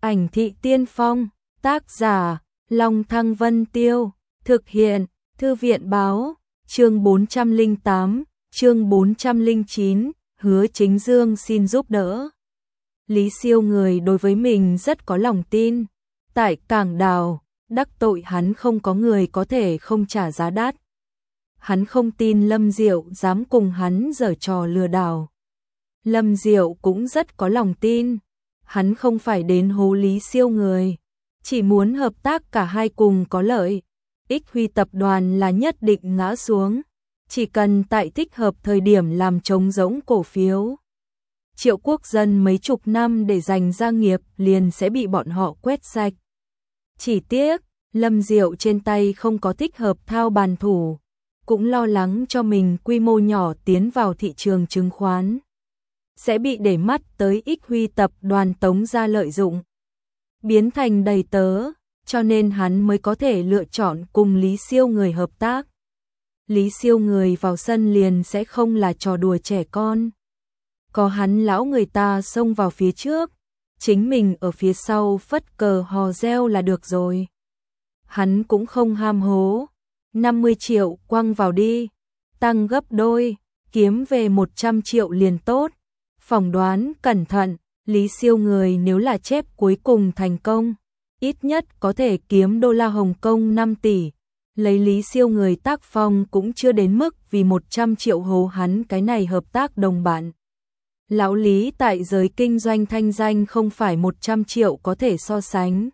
Ảnh thị tiên phong, tác giả, Long Thăng Vân Tiêu, thực hiện, Thư viện báo, chương 408, chương 409, Hứa Chính Dương xin giúp đỡ. Lý Siêu người đối với mình rất có lòng tin, tại Cảng Đào, đắc tội hắn không có người có thể không trả giá đắt. Hắn không tin Lâm Diệu dám cùng hắn giở trò lừa đảo. Lâm Diệu cũng rất có lòng tin, hắn không phải đến hố Lý Siêu người, chỉ muốn hợp tác cả hai cùng có lợi. Ích Huy tập đoàn là nhất định ngã xuống, chỉ cần tại thích hợp thời điểm làm trống rỗng cổ phiếu. Triệu Quốc Dân mấy chục năm để giành gia nghiệp liền sẽ bị bọn họ quét sạch. Chỉ tiếc, Lâm Diệu trên tay không có thích hợp thao bàn thủ, cũng lo lắng cho mình quy mô nhỏ tiến vào thị trường chứng khoán sẽ bị để mắt tới Ích Huy tập đoàn tống ra lợi dụng, biến thành đầy tớ, cho nên hắn mới có thể lựa chọn cùng Lý Siêu người hợp tác. Lý Siêu người vào sân liền sẽ không là trò đùa trẻ con. Có hắn lão người ta xông vào phía trước, chính mình ở phía sau phất cờ hò reo là được rồi. Hắn cũng không ham hố, 50 triệu quăng vào đi, tăng gấp đôi, kiếm về 100 triệu liền tốt. Phỏng đoán cẩn thận, Lý Siêu người nếu là chép cuối cùng thành công, ít nhất có thể kiếm đô la Hồng Kông 5 tỷ. Lấy Lý Siêu người tác phong cũng chưa đến mức vì 100 triệu hố hắn cái này hợp tác đồng bạn. Lão Lý tại giới kinh doanh thanh danh không phải 100 triệu có thể so sánh.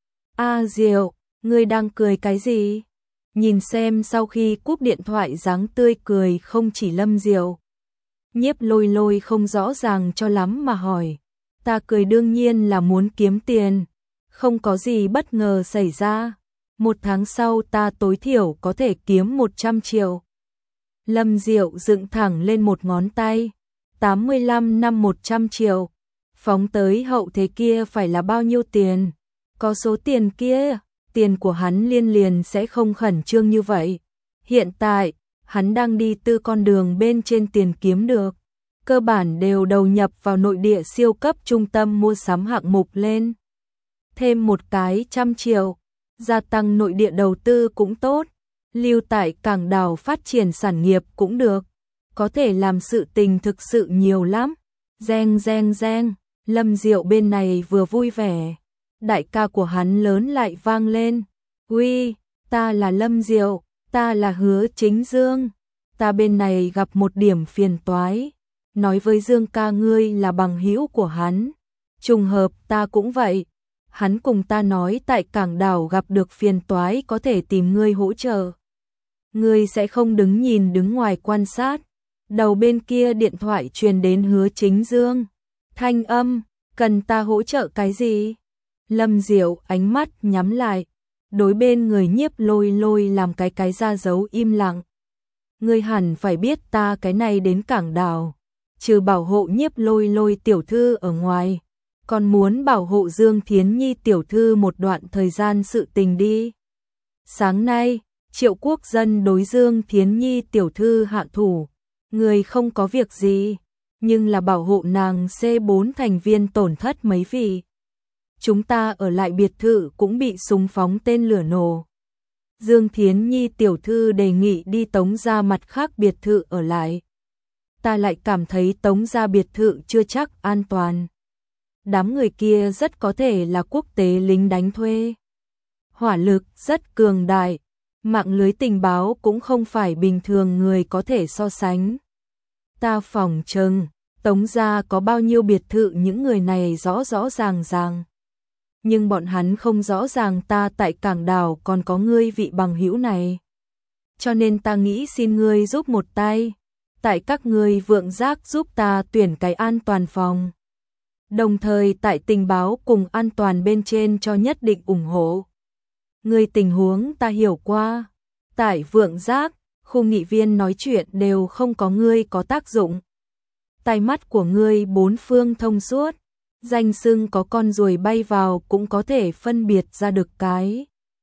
Diệu, ngươi đang cười cái gì? Nhìn xem sau khi cúp điện thoại dáng tươi cười không chỉ Lâm Diệu. Nhiếp Lôi Lôi không rõ ràng cho lắm mà hỏi. Ta cười đương nhiên là muốn kiếm tiền, không có gì bất ngờ xảy ra. 1 tháng sau ta tối thiểu có thể kiếm 100 triệu. Lâm Diệu dựng thẳng lên một ngón tay. 85 năm 100 triệu. Phóng tới hậu thế kia phải là bao nhiêu tiền? Có số tiền kia, tiền của hắn liền sẽ không khẩn trương như vậy. Hiện tại, hắn đang đi tư con đường bên trên tiền kiếm được. Cơ bản đều đầu nhập vào nội địa siêu cấp trung tâm mua sắm hạng mục lên. Thêm một cái 100 triệu, gia tăng nội địa đầu tư cũng tốt. Lưu tại Cảng Đào phát triển sản nghiệp cũng được. Có thể làm sự tình thực sự nhiều lắm. Reng reng reng, Lâm Diệu bên này vừa vui vẻ. Đại ca của hắn lớn lại vang lên. Uy, ta là Lâm Diệu, ta là Hứa Chính Dương. Ta bên này gặp một điểm phiền toái. Nói với Dương ca ngươi là bằng hữu của hắn. Trùng hợp ta cũng vậy. Hắn cùng ta nói tại Cảng Đảo gặp được phiền toái có thể tìm ngươi hỗ trợ. Ngươi sẽ không đứng nhìn đứng ngoài quan sát. Đầu bên kia điện thoại truyền đến Hứa Chính Dương. Thanh âm, cần ta hỗ trợ cái gì? Lâm Diệu ánh mắt nhắm lại. Đối bên người Nhiếp Lôi Lôi làm cái ra dấu im lặng. Ngươi hẳn phải biết ta cái này đến Cảng Đảo. Trừ bảo hộ Nhiếp Lôi Lôi tiểu thư ở ngoài, còn muốn bảo hộ Dương Thiến Nhi tiểu thư một đoạn thời gian sự tình đi. Sáng nay, Triệu Quốc Dân đối Dương Thiến Nhi tiểu thư hạ thủ, người không có việc gì, nhưng là bảo hộ nàng C4 thành viên tổn thất mấy vị. Chúng ta ở lại biệt thự cũng bị súng phóng tên lửa nổ. Dương Thiến Nhi tiểu thư đề nghị đi Tống gia mặt khác biệt thự ở lại. Ta lại cảm thấy Tống gia biệt thự chưa chắc an toàn. Đám người kia rất có thể là quốc tế lính đánh thuê. Hỏa lực rất cường đại, mạng lưới tình báo cũng không phải bình thường người có thể so sánh. Ta phỏng chừng, Tống gia có bao nhiêu biệt thự những người này rõ ràng. Nhưng bọn hắn không rõ ràng ta tại Cảng Đảo còn có ngươi vị bằng hữu này. Cho nên ta nghĩ xin ngươi giúp một tay. Tại các ngươi Vượng Giác giúp ta tuyển cái an toàn phòng. Đồng thời tại tình báo cùng an toàn bên trên cho nhất định ủng hộ. Ngươi tình huống ta hiểu qua. Tại Vượng Giác, khu nghị viên nói chuyện đều không có ngươi có tác dụng. Tai mắt của ngươi bốn phương thông suốt. Danh xưng có con ruồi bay vào cũng có thể phân biệt ra được cái.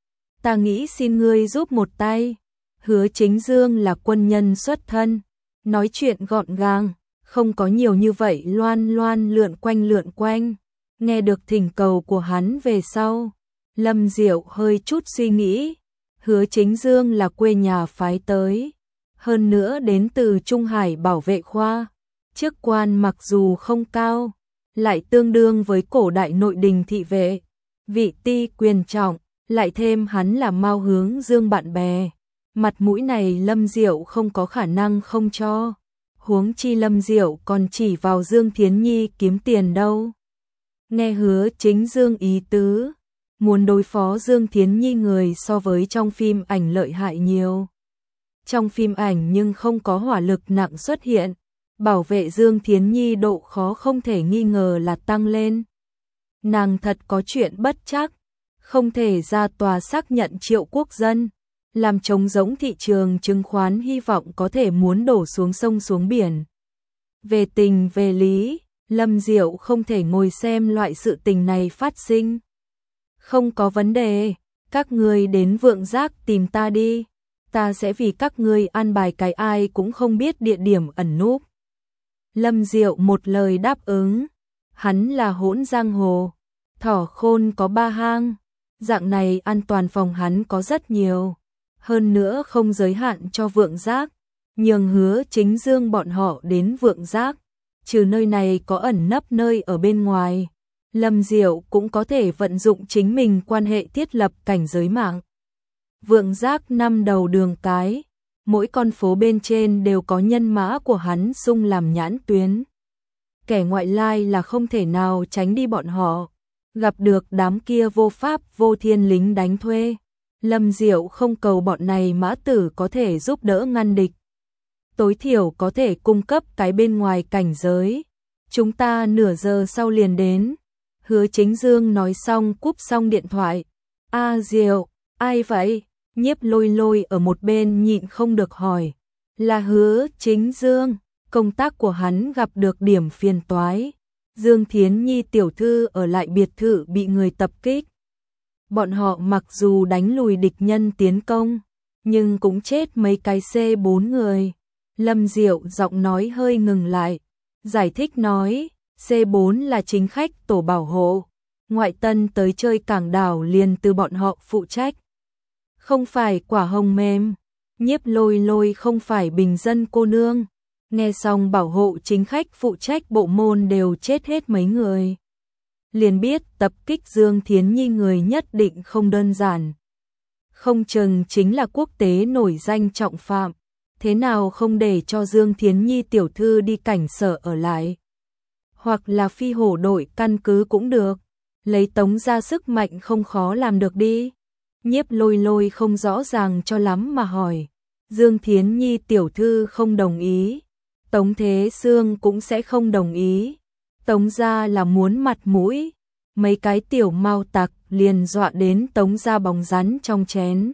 Ta nghĩ xin ngươi giúp một tay. Hứa Chính Dương là quân nhân xuất thân. Nói chuyện gọn gàng, không có nhiều như vậy loan lượn quanh. Nghe được thỉnh cầu của hắn về sau, Lâm Diệu hơi chút suy nghĩ, Hứa Chính Dương là quê nhà phái tới, hơn nữa đến từ Trung Hải bảo vệ khoa, chức quan mặc dù không cao, lại tương đương với cổ đại nội đình thị vệ, vị ti quyền trọng, lại thêm hắn là Mao Hướng Dương bạn bè, mặt mũi này Lâm Diệu không có khả năng không cho, huống chi Lâm Diệu còn chỉ vào Dương Thiến Nhi kiếm tiền đâu. Nghe Hứa Chính Dương ý tứ, muốn đối phó Dương Thiến Nhi người so với trong phim ảnh lợi hại nhiều. Trong phim ảnh nhưng không có hỏa lực nặng xuất hiện, bảo vệ Dương Thiến Nhi độ khó không thể nghi ngờ là tăng lên. Nàng thật có chuyện bất trắc, không thể ra tòa xác nhận Triệu Quốc Dân, làm trống rỗng thị trường chứng khoán, hy vọng có thể muốn đổ xuống sông xuống biển. Về tình về lý, Lâm Diệu không thể ngồi xem loại sự tình này phát sinh. Không có vấn đề, các ngươi đến Vượng Giác tìm ta đi, ta sẽ vì các ngươi an bài cái ai cũng không biết địa điểm ẩn núp. Lâm Diệu một lời đáp ứng, hắn là hỗn giang hồ, thỏ khôn có ba hang, dạng này an toàn phòng hắn có rất nhiều, hơn nữa không giới hạn cho Vượng Giác, nhường Hứa Chính Dương bọn họ đến Vượng Giác, trừ nơi này có ẩn nấp nơi ở bên ngoài, Lâm Diệu cũng có thể vận dụng chính mình quan hệ thiết lập cảnh giới mạng. Vượng Giác 5 đầu đường cái, mỗi con phố bên trên đều có nhân mã của hắn xung làm nhãn tuyến. Kẻ ngoại lai là không thể nào tránh đi bọn họ, gặp được đám kia vô pháp vô thiên lính đánh thuê. Lâm Diệu không cầu bọn này mã tử có thể giúp đỡ ngăn địch, tối thiểu có thể cung cấp cái bên ngoài cảnh giới. Chúng ta nửa giờ sau liền đến. Hứa Chính Dương nói xong cúp xong điện thoại. A Diệu, ai vậy? Nhiếp Lôi Lôi ở một bên nhịn không được hỏi. Là Hứa Chính Dương, công tác của hắn gặp được điểm phiền toái. Dương Thiến Nhi tiểu thư ở lại biệt thự bị người tập kích. Bọn họ mặc dù đánh lùi địch nhân tiến công, nhưng cũng chết mấy cái C4 người. Lâm Diệu giọng nói hơi ngừng lại, giải thích nói, C4 là chính khách tổ bảo hộ, ngoại tân tới chơi cảng đảo liền từ bọn họ phụ trách. Không phải quả hồng mềm, Nhiếp Lôi Lôi không phải bình dân cô nương. Nghe xong bảo hộ chính khách phụ trách bộ môn đều chết hết mấy người. Liền biết tập kích Dương Thiến Nhi người nhất định không đơn giản. Không chừng chính là quốc tế nổi danh trọng phạm. Thế nào không để cho Dương Thiến Nhi tiểu thư đi cảnh sở ở lại. Hoặc là phi hổ đội căn cứ cũng được. Lấy Tống ra sức mạnh không khó làm được đi. Nhiếp Lôi Lôi không rõ ràng cho lắm mà hỏi. Dương Thiến Nhi tiểu thư không đồng ý. Tống Thế Sương cũng sẽ không đồng ý. Tống gia là muốn mặt mũi. Mấy cái tiểu mau tặc liền dọa đến Tống gia bóng rắn trong chén.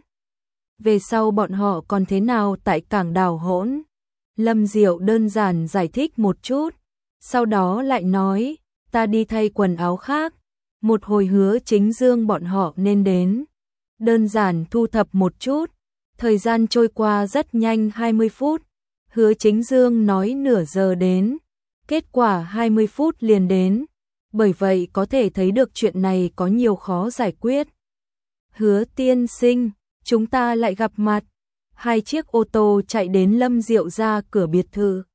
Về sau bọn họ còn thế nào tại cảng đảo hỗn? Lâm Diệu đơn giản giải thích một chút. Sau đó lại nói, ta đi thay quần áo khác. Một hồi Hứa Chính Dương bọn họ nên đến. Đơn giản thu thập một chút. Thời gian trôi qua rất nhanh 20 phút. Hứa Chính Dương nói nửa giờ đến. Kết quả 20 phút liền đến. Bởi vậy có thể thấy được chuyện này có nhiều khó giải quyết. Hứa tiên sinh, chúng ta lại gặp mặt. Hai chiếc ô tô chạy đến Lâm Diệu ra cửa biệt thự.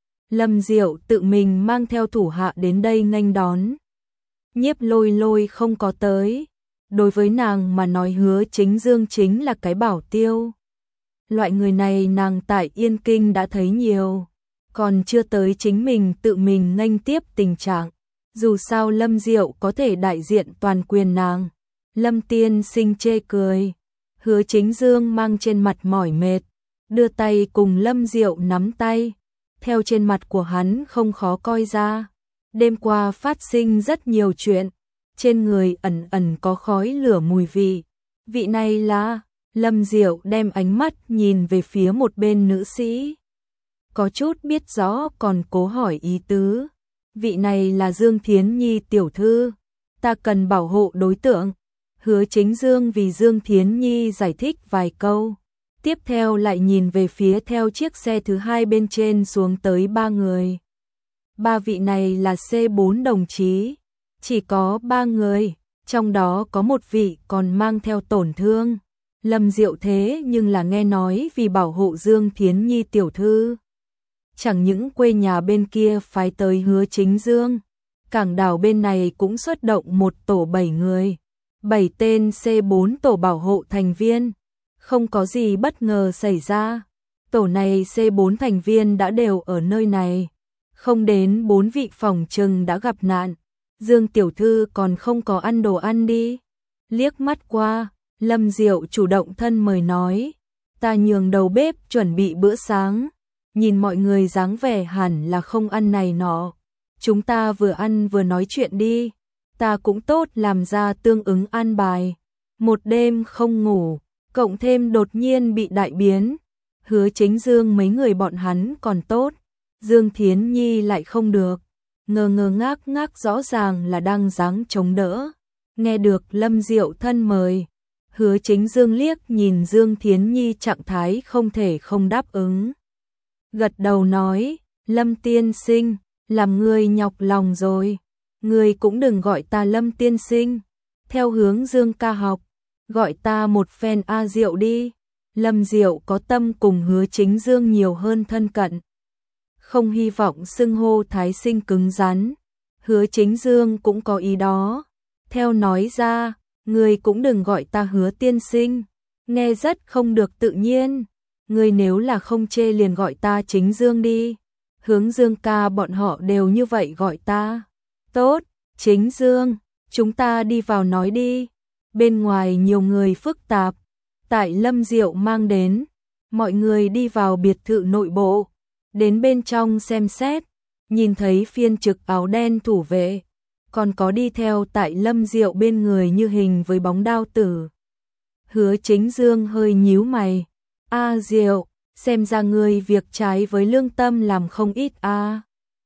Lâm Diệu tự mình mang theo thủ hạ đến đây nghênh đón. Nhiếp Lôi Lôi không có tới. Đối với nàng mà nói Hứa Chính Dương chính là cái bảo tiêu. Loại người này nàng tại Yên Kinh đã thấy nhiều. Còn chưa tới chính mình tự mình nghênh tiếp tình trạng. Dù sao Lâm Diệu có thể đại diện toàn quyền nàng. Lâm tiên sinh chê cười. Hứa Chính Dương mang trên mặt mỏi mệt. Đưa tay cùng Lâm Diệu nắm tay. Theo trên mặt của hắn không khó coi ra. Đêm qua phát sinh rất nhiều chuyện. Trên người ẩn ẩn có khói lửa mùi vị. Vị này là... Lâm Diệu đem ánh mắt nhìn về phía một bên nữ sĩ. Có chút biết rõ còn cố hỏi ý tứ. Vị này là Dương Thiến Nhi tiểu thư. Ta cần bảo hộ đối tượng. Hứa Chính Dương vì Dương Thiến Nhi giải thích vài câu. Tiếp theo lại nhìn về phía theo chiếc xe thứ hai bên trên xuống tới 3 người. 3 vị này là C4 đồng chí. chỉ có 3 người, trong đó có một vị còn mang theo tổn thương. Lâm Diệu thế nhưng là nghe nói vì bảo hộ Dương Thiến Nhi tiểu thư. Chẳng những quê nhà bên kia phái tới Hứa Chính Dương, cảng đảo bên này cũng xuất động một tổ 7 người. 7 tên C4 tổ bảo hộ thành viên. Không có gì bất ngờ xảy ra. Tổ này C4 thành viên đã đều ở nơi này. Không đến 4 vị phòng trừng đã gặp nạn. Dương tiểu thư còn không có ăn đồ ăn đi. Liếc mắt qua, Lâm Diệu chủ động thân mời nói. Ta nhường đầu bếp chuẩn bị bữa sáng. Nhìn mọi người dáng vẻ hẳn là không ăn này nọ. Chúng ta vừa ăn vừa nói chuyện đi. Ta cũng tốt làm ra tương ứng an bài. Một đêm không ngủ, cộng thêm đột nhiên bị đại biến. Hứa Chính Dương mấy người bọn hắn còn tốt. Dương Thiến Nhi lại không được. Ngơ ngơ ngác ngác rõ ràng là đang dáng chống đỡ. Nghe được Lâm Diệu thân mời. Hứa Chính Dương liếc nhìn Dương Thiến Nhi trạng thái không thể không đáp ứng. Gật đầu nói, Lâm tiên sinh, làm ngươi nhọc lòng rồi. Ngươi cũng đừng gọi ta Lâm tiên sinh. Theo hướng Dương ca học, gọi ta một phen A Diệu đi. Lâm Diệu có tâm cùng Hứa Chính Dương nhiều hơn thân cận. Không hy vọng xưng hô thái sinh cứng rắn. Hứa Chính Dương cũng có ý đó. Theo nói ra, ngươi cũng đừng gọi ta Hứa tiên sinh. Nghe rất không được tự nhiên. Ngươi nếu là không chê liền gọi ta Chính Dương đi. Hướng Dương ca bọn họ đều như vậy gọi ta. Tốt, Chính Dương, chúng ta đi vào nói đi. Bên ngoài nhiều người phức tạp. Tại Lâm Diệu mang đến, mọi người đi vào biệt thự nội bộ. Đến bên trong xem xét, nhìn thấy phiên trực áo đen thủ vệ. Còn có đi theo tại Lâm Diệu bên người như hình với bóng đao tử. Hứa Chính Dương hơi nhíu mày. A Diệu, xem ra ngươi việc trái với lương tâm làm không ít a.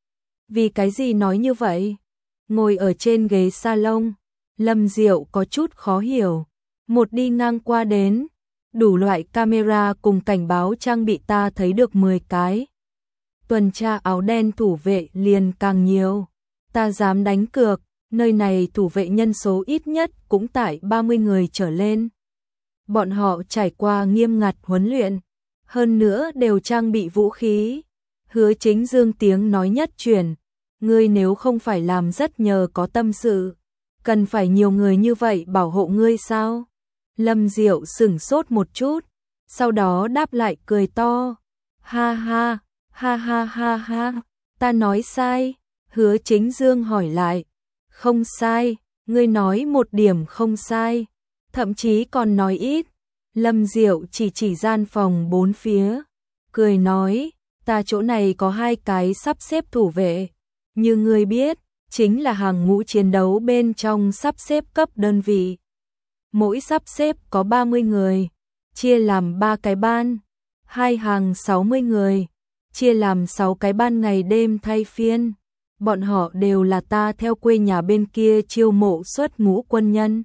Vì cái gì nói như vậy? Ngồi ở trên ghế salon, Lâm Diệu có chút khó hiểu. Một đi ngang qua đến, đủ loại camera cùng cảnh báo trang bị ta thấy được 10 cái. Tuần tra áo đen thủ vệ liền càng nhiều. Ta dám đánh cược, nơi này thủ vệ nhân số ít nhất cũng tại 30 người trở lên. Bọn họ trải qua nghiêm ngặt huấn luyện, hơn nữa đều trang bị vũ khí. Hứa Chính Dương tiếng nói nhất truyền, ngươi nếu không phải làm rất nhờ có tâm sự, cần phải nhiều người như vậy bảo hộ ngươi sao? Lâm Diệu sửng sốt một chút, sau đó đáp lại cười to. Ha ha, ha ha ha ha, ta nói sai. Hứa Chính Dương hỏi lại. Không sai, ngươi nói một điểm không sai, thậm chí còn nói ít. Lâm Diệu chỉ gian phòng bốn phía, cười nói, ta chỗ này có 2 cái sắp xếp thủ vệ. Như ngươi biết, chính là hàng ngũ chiến đấu bên trong sắp xếp cấp đơn vị. Mỗi sắp xếp có 30 người, chia làm 3 cái ban, 2 hàng 60 người, chia làm 6 cái ban ngày đêm thay phiên. Bọn họ đều là ta theo quê nhà bên kia chiêu mộ xuất ngũ quân nhân.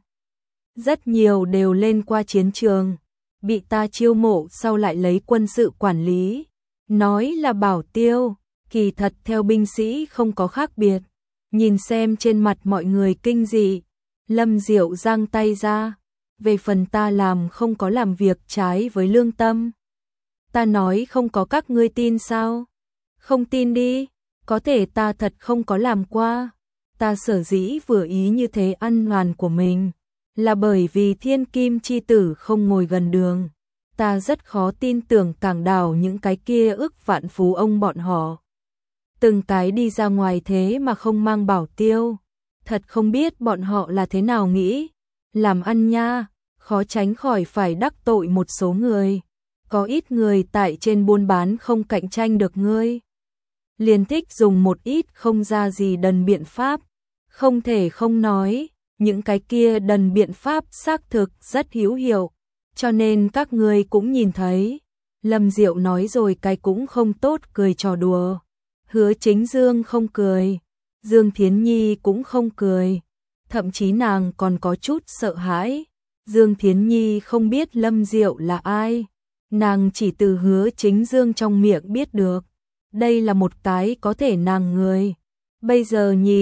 Rất nhiều đều lên qua chiến trường, bị ta chiêu mộ sau lại lấy quân sự quản lý. Nói là bảo tiêu, kỳ thật theo binh sĩ không có khác biệt. Nhìn xem trên mặt mọi người kinh dị, Lâm Diệu giang tay ra. Về phần ta làm không có làm việc trái với lương tâm. Ta nói không có các ngươi tin sao? Không tin đi, có thể ta thật không có làm qua. Ta sở dĩ vừa ý như thế ăn hoàn của mình, là bởi vì thiên kim chi tử không ngồi gần đường. Ta rất khó tin tưởng cảng đảo những cái kia ức vạn phú ông bọn họ. Từng cái đi ra ngoài thế mà không mang bảo tiêu. Thật không biết bọn họ là thế nào nghĩ. Làm ăn nha, khó tránh khỏi phải đắc tội một số người. Có ít người tại trên buôn bán không cạnh tranh được ngươi. Liền thích dùng một ít không ra gì đần biện pháp. Không thể không nói, những cái kia đần biện pháp xác thực rất hữu hiệu. Cho nên các ngươi cũng nhìn thấy. Lâm Diệu nói rồi cái cũng không tốt cười trò đùa. Hứa Chính Dương không cười. Dương Thiến Nhi cũng không cười. Thậm chí nàng còn có chút sợ hãi. Dương Thiến Nhi không biết Lâm Diệu là ai. Nàng chỉ từ Hứa Chính Dương trong miệng biết được. Đây là một cái có thể nàng người. Bây giờ nhìn,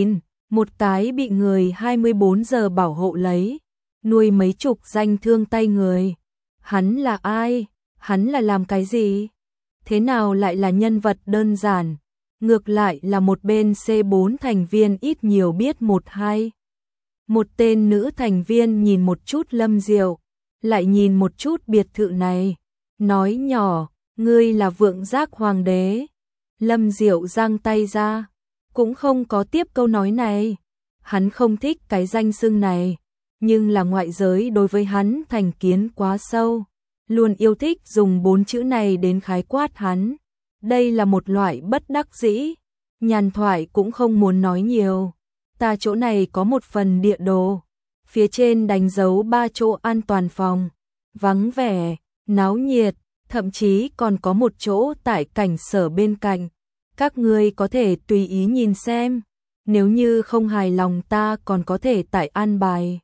một cái bị người 24 giờ bảo hộ lấy, nuôi mấy chục danh thương tay người. Hắn là ai? Hắn là làm cái gì? Thế nào lại là nhân vật đơn giản? Ngược lại là một bên C4 thành viên ít nhiều biết một hai. Một tên nữ thành viên nhìn một chút Lâm Diệu, lại nhìn một chút biệt thự này, nói nhỏ, ngươi là Vượng Giác Hoàng đế. Lâm Diệu giang tay ra, cũng không có tiếp câu nói này. Hắn không thích cái danh xưng này, nhưng là ngoại giới đối với hắn thành kiến quá sâu, luôn yêu thích dùng 4 chữ này đến khái quát hắn. Đây là một loại bất đắc dĩ, nhàn thoại cũng không muốn nói nhiều. Ta chỗ này có một phần địa đồ, phía trên đánh dấu 3 chỗ an toàn phòng, vắng vẻ, náo nhiệt, thậm chí còn có một chỗ tại cảnh sở bên cạnh. Các ngươi có thể tùy ý nhìn xem, nếu như không hài lòng ta còn có thể tại an bài.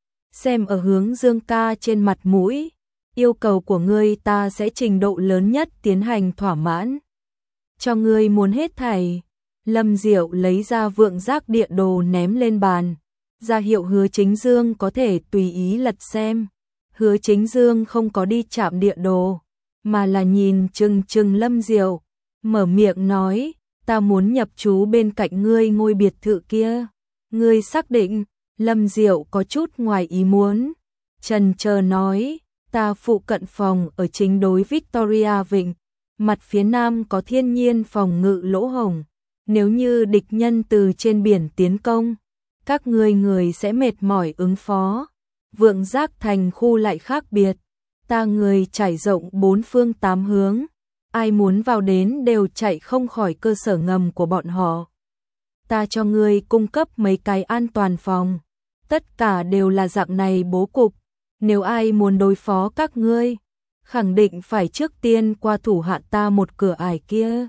Xem ở Hướng Dương ca trên mặt mũi, yêu cầu của ngươi ta sẽ trình độ lớn nhất tiến hành thỏa mãn. Cho ngươi muốn hết thảy. Lâm Diệu lấy ra Vượng Giác địa đồ ném lên bàn, ra hiệu Hứa Chính Dương có thể tùy ý lật xem. Hứa Chính Dương không có đi chạm địa đồ, mà là nhìn chừng chừng Lâm Diệu, mở miệng nói, ta muốn nhập trú bên cạnh ngươi ngôi biệt thự kia. Ngươi xác định? Lâm Diệu có chút ngoài ý muốn, chần chờ nói, ta phụ cận phòng ở chính đối Victoria Vịnh, mặt phía nam có thiên nhiên phòng ngự lỗ hổng. Nếu như địch nhân từ trên biển tiến công, các người sẽ mệt mỏi ứng phó. Vượng Giác thành khu lại khác biệt, ta người trải rộng 4 phương 8 hướng, ai muốn vào đến đều chạy không khỏi cơ sở ngầm của bọn họ. Ta cho ngươi cung cấp mấy cái an toàn phòng, tất cả đều là dạng này bố cục, nếu ai muốn đối phó các ngươi, khẳng định phải trước tiên qua thủ hạ ta một cửa ải kia.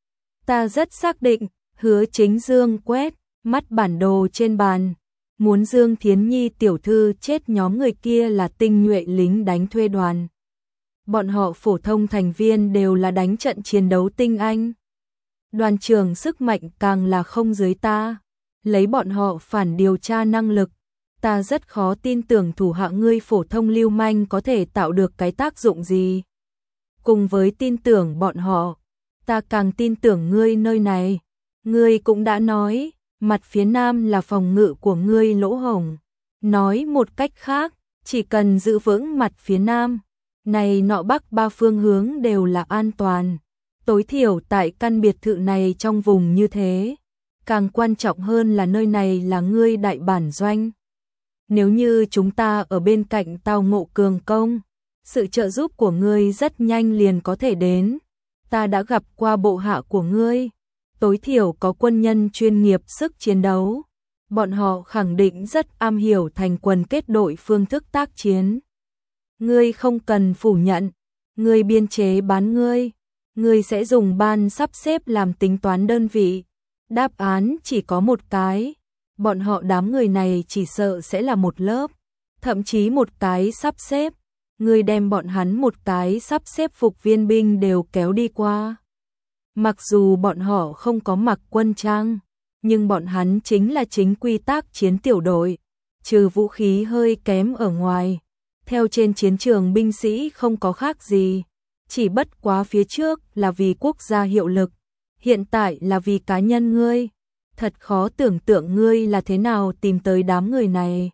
Ta rất xác định. Hứa Chính Dương quét mắt bản đồ trên bàn, muốn Dương Thiến Nhi tiểu thư chết nhóm người kia là tinh nhuệ lính đánh thuê đoàn. Bọn họ phổ thông thành viên đều là đánh trận chiến đấu tinh anh. Đoàn trưởng sức mạnh càng là không dưới ta, lấy bọn họ phản điều tra năng lực, ta rất khó tin tưởng thủ hạ ngươi phổ thông lưu manh có thể tạo được cái tác dụng gì. Cùng với tin tưởng bọn họ, ta càng tin tưởng ngươi nơi này. Ngươi cũng đã nói, mặt phía nam là phòng ngự của ngươi lỗ hổng. Nói một cách khác, chỉ cần giữ vững mặt phía nam, này nọ bắc 3 phương hướng đều là an toàn. Tối thiểu tại căn biệt thự này trong vùng như thế. Càng quan trọng hơn là nơi này là ngươi đại bản doanh. Nếu như chúng ta ở bên cạnh tao ngộ cường công, sự trợ giúp của ngươi rất nhanh liền có thể đến. Ta đã gặp qua bộ hạ của ngươi, tối thiểu có quân nhân chuyên nghiệp sức chiến đấu. Bọn họ khẳng định rất am hiểu thành quần kết đội phương thức tác chiến. Ngươi không cần phủ nhận, ngươi biên chế bán ngươi sẽ dùng ban sắp xếp làm tính toán đơn vị. Đáp án chỉ có một cái, bọn họ đám người này chỉ sợ sẽ là một lớp, thậm chí một cái sắp xếp. Ngươi đem bọn hắn một cái sắp xếp phục viên binh đều kéo đi qua. Mặc dù bọn họ không có mặc quân trang, nhưng bọn hắn chính là chính quy tác chiến tiểu đội, trừ vũ khí hơi kém ở ngoài. Theo trên chiến trường binh sĩ không có khác gì, chỉ bất quá phía trước là vì quốc gia hiệu lực, hiện tại là vì cá nhân ngươi. Thật khó tưởng tượng ngươi là thế nào tìm tới đám người này.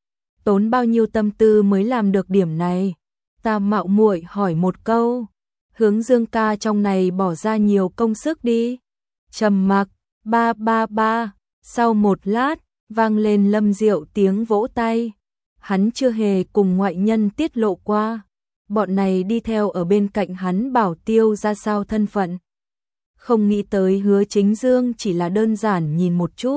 Tốn bao nhiêu tâm tư mới làm được điểm này? Ta mạo muội hỏi một câu. Hướng Dương ca trong này bỏ ra nhiều công sức đi. Trầm mặc, ba ba ba. Sau một lát, vang lên Lâm Diệu tiếng vỗ tay. Hắn chưa hề cùng ngoại nhân tiết lộ qua. Bọn này đi theo ở bên cạnh hắn bảo tiêu ra sao thân phận. Không nghĩ tới Hứa Chính Dương chỉ là đơn giản nhìn một chút,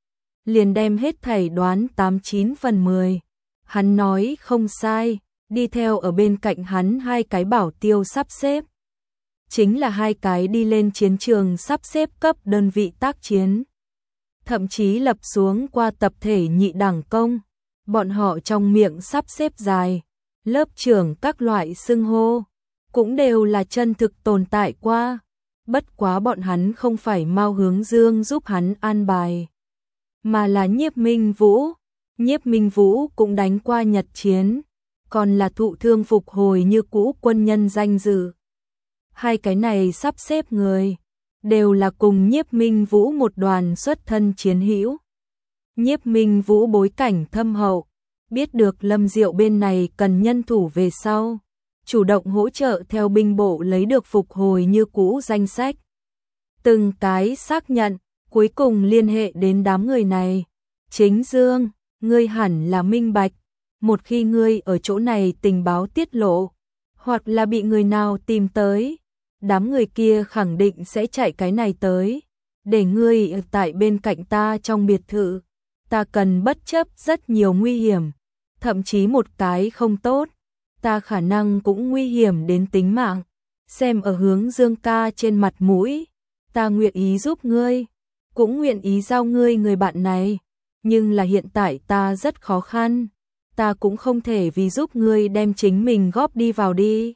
liền đem hết thảy đoán 89 phần 10. Hắn nói không sai, đi theo ở bên cạnh hắn 2 cái bảo tiêu sắp xếp. Chính là 2 cái đi lên chiến trường sắp xếp cấp đơn vị tác chiến. Thậm chí lập xuống qua tập thể nhị đẳng công. Bọn họ trong miệng sắp xếp dài, lớp trưởng các loại xưng hô, cũng đều là chân thực tồn tại qua. Bất quá bọn hắn không phải Mao Hướng Dương giúp hắn an bài. mà là Nhiếp Minh Vũ. Nhiếp Minh Vũ cũng đánh qua Nhật chiến, còn là thụ thương phục hồi như cũ quân nhân danh dự. Hai cái này sắp xếp người, đều là cùng Nhiếp Minh Vũ một đoàn xuất thân chiến hữu. Nhiếp Minh Vũ bối cảnh thâm hậu, biết được Lâm Diệu bên này cần nhân thủ về sau, chủ động hỗ trợ theo binh bộ lấy được phục hồi như cũ danh sách. Từng cái xác nhận, cuối cùng liên hệ đến đám người này. Chính Dương, ngươi hẳn là minh bạch, một khi ngươi ở chỗ này tình báo tiết lộ, hoặc là bị người nào tìm tới, đám người kia khẳng định sẽ chạy cái này tới, để ngươi ở tại bên cạnh ta trong biệt thự. Ta cần bất chấp rất nhiều nguy hiểm, thậm chí một cái không tốt, ta khả năng cũng nguy hiểm đến tính mạng. Xem ở hướng Dương ca trên mặt mũi, ta nguyện ý giúp ngươi, cũng nguyện ý giao ngươi người bạn này, nhưng là hiện tại ta rất khó khăn, ta cũng không thể vì giúp ngươi đem chính mình góp đi vào đi.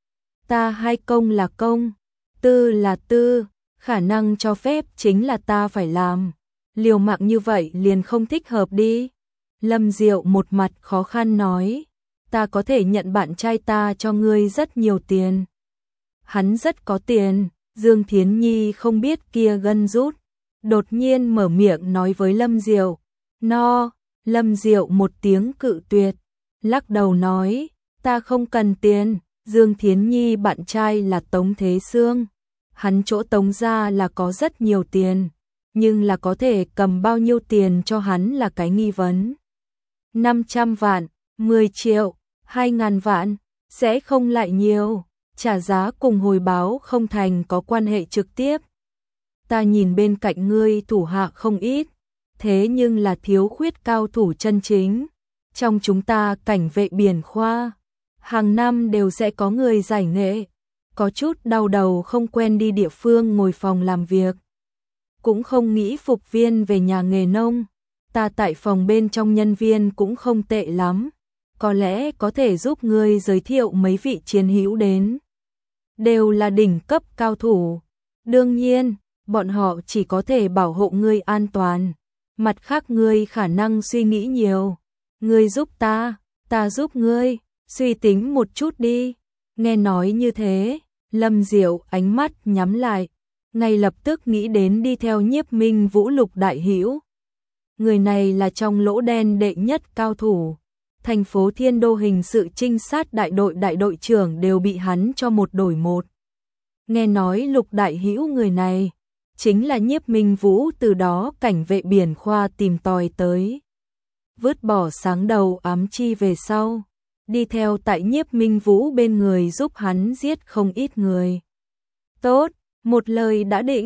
Ta hai công là công, tư là tư, khả năng cho phép chính là ta phải làm, liều mạng như vậy liền không thích hợp đi. Lâm Diệu một mặt khó khăn nói, ta có thể nhận bạn trai ta cho ngươi rất nhiều tiền. Hắn rất có tiền. Dương Thiến Nhi không biết kia gân rút, đột nhiên mở miệng nói với Lâm Diệu. No, Lâm Diệu một tiếng cự tuyệt, lắc đầu nói, ta không cần tiền. Dương Thiến Nhi bạn trai là Tống Thế Sương, hắn chỗ Tống ra là có rất nhiều tiền, nhưng là có thể cầm bao nhiêu tiền cho hắn là cái nghi vấn. 500 vạn, 10 triệu, 2.000 vạn, sẽ không lại nhiều. Trả giá cùng hồi báo không thành có quan hệ trực tiếp. Ta nhìn bên cạnh ngươi thủ hạ không ít, thế nhưng là thiếu khuyết cao thủ chân chính. Trong chúng ta cảnh vệ biển khoa, hàng năm đều sẽ có người giải nghệ, có chút đau đầu không quen đi địa phương ngồi phòng làm việc. Cũng không nghĩ phục viên về nhà nghề nông, ta tại phòng bên trong nhân viên cũng không tệ lắm, có lẽ có thể giúp ngươi giới thiệu mấy vị chiến hữu đến. Đều là đỉnh cấp cao thủ. Đương nhiên, bọn họ chỉ có thể bảo hộ ngươi an toàn. Mặt khác ngươi khả năng suy nghĩ nhiều. Ngươi giúp ta giúp ngươi, suy tính một chút đi. Nghe nói như thế, Lâm Diệu ánh mắt nhắm lại, ngay lập tức nghĩ đến đi theo Nhiếp Minh Vũ Lục đại hữu. Người này là trong lỗ đen đệ nhất cao thủ. Thành phố Thiên Đô hình sự trinh sát đại đội trưởng đều bị hắn cho một đổi một. Nghe nói Lục đại hữu người này chính là Nhiếp Minh Vũ từ đó cảnh vệ biển khoa tìm tòi tới. Vứt bỏ sáng đầu ám chi về sau, đi theo tại Nhiếp Minh Vũ bên người giúp hắn giết không ít người. Tốt, một lời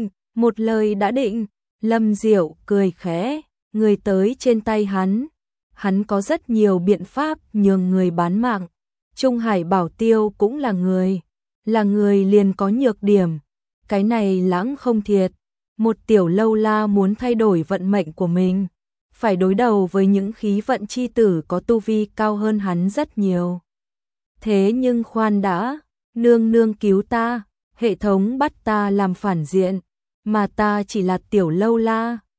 đã định, Lâm Diệu cười khẽ, người tới trên tay hắn có rất nhiều biện pháp nhường người bán mạng. Trung Hải Bảo Tiêu cũng là người liền có nhược điểm, cái này lãng không thiệt. Một tiểu lâu la muốn thay đổi vận mệnh của mình, phải đối đầu với những khí vận chi tử có tu vi cao hơn hắn rất nhiều. Thế nhưng khoan đã, nương cứu ta, hệ thống bắt ta làm phản diện, mà ta chỉ là tiểu lâu la,